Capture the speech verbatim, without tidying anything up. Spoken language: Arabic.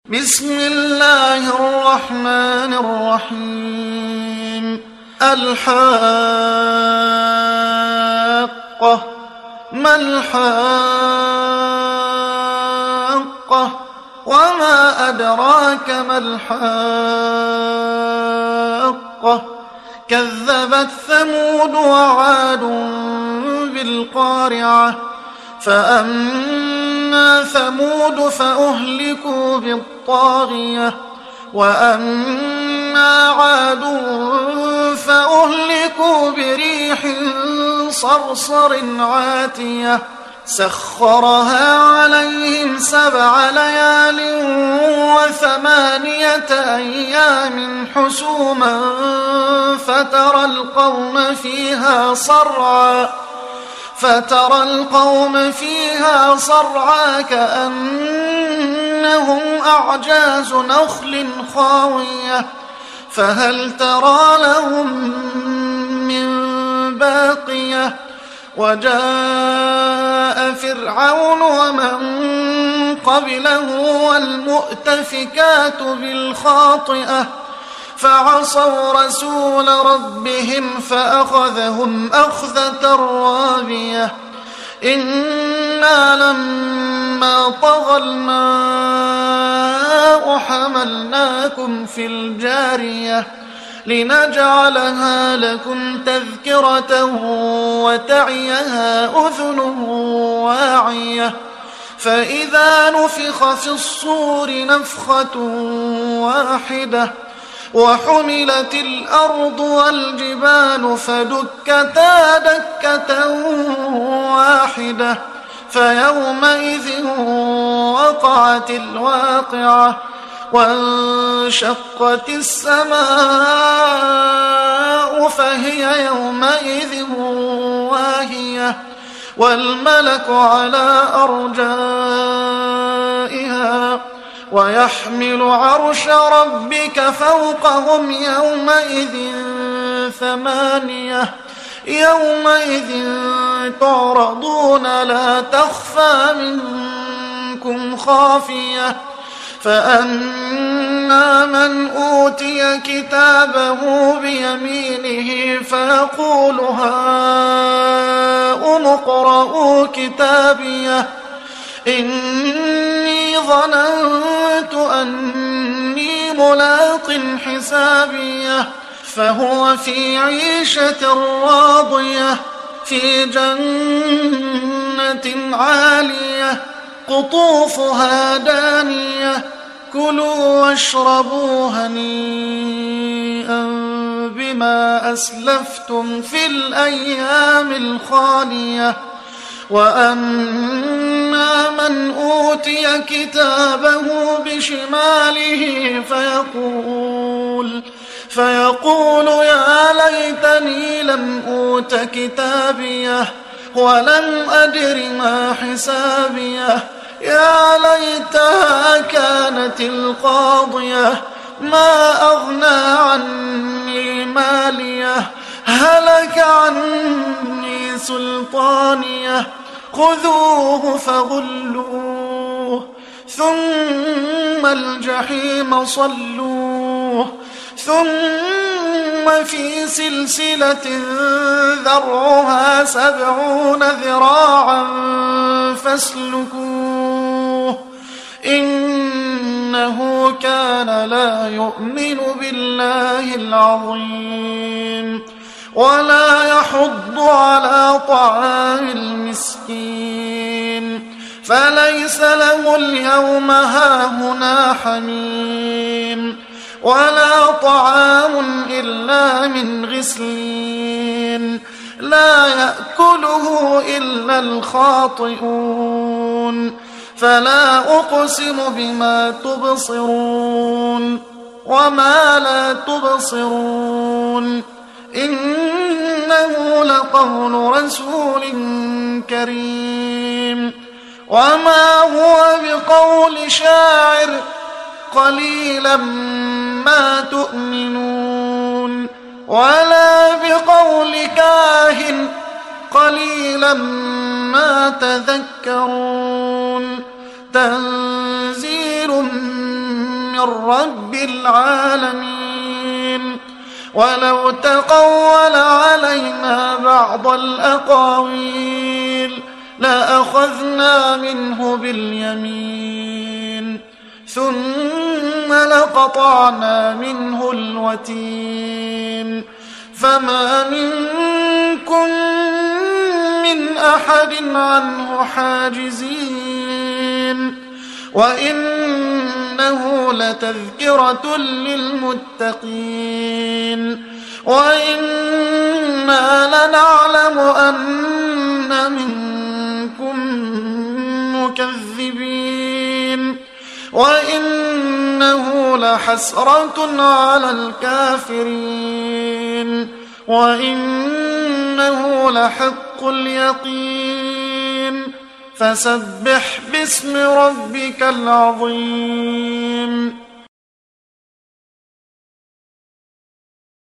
بسم الله الرحمن الرحيم. الحاقة. ما الحاقة؟ وما أدراك ما الحاقة؟ كذبت ثمود وعاد بالقارعة. فأما ثمود فأهلكوا بالطاغية، وأما عاد فأهلكوا بريح صرصر عاتية سخرها عليهم سبع ليال وثمانية أيام حسوما فترى القوم فيها صرعا فترى القوم فيها صرعا كأنهم أعجاز نخل خاوية فهل ترى لهم من باقية. وجاء فرعون ومن قبله والمؤتفكات بالخاطئة فعصوا رسول ربهم فأخذهم أخذة رابية. إنا لما طغى الماء حملناكم في الجارية لنجعلها لكم تذكرة وتعيها أذن واعية. فإذا نفخ في الصور نفخة واحدة وحملت الأرض والجبال فدكتا دكة واحدة فيومئذ وقعت الواقعة وانشقت السماء فهي يومئذ واهية والملك على أرجائها ويحمل عرش ربك فوقهم يومئذ ثمانية يومئذ تعرضون لا تخفى منكم خافية. فأما من أوتي كتابه بيمينه فيقول هاؤم اقرءوا كتابيه إني ظننت أني ملاق حسابيه فهو في عيشة راضية في جنة عالية قطوفها دانية كلوا واشربوا هنيئا بما أسلفتم في الأيام الخالية. وأما من أوتي كتابه بشماله فيقول فيقول يا ليتني لم أوت كتابيه ولم أدر ما حسابيه يا ليتها كانت القاضية ما أغنى عني ماليه هلك عني سلطانيه خذوه فغلوه ثم الجحيم صلوه ثم في سلسلة ذرعها سبعون ذراعا فاسلكوه إنه كان لا يؤمن بالله العظيم ولا يحض على طعام المسكين فليس له اليوم هاهنا حميم ولا طعام إلا من غسلين لا يأكله إلا الخاطئون. فلا أقسم بما تبصرون وما لا تبصرون إنه لقول رسول كريم وما هو بقول شاعر قليلا ما تؤمنون ولا بقول كاهن قليلا ما تذكرون تنزيل من رب العالمين. ولو تقول علينا بعض الأقاويل لأخذنا منه باليمين ثم لقطعنا منه الوتين فما منكم من أحد عنه حاجزين. وإنه لتذكرة للمتقين وإنا لنعلم أن منكم مكذبين وإنه لحسرة على الكافرين وإنه لحق اليقين. فسبح باسم ربك العظيم.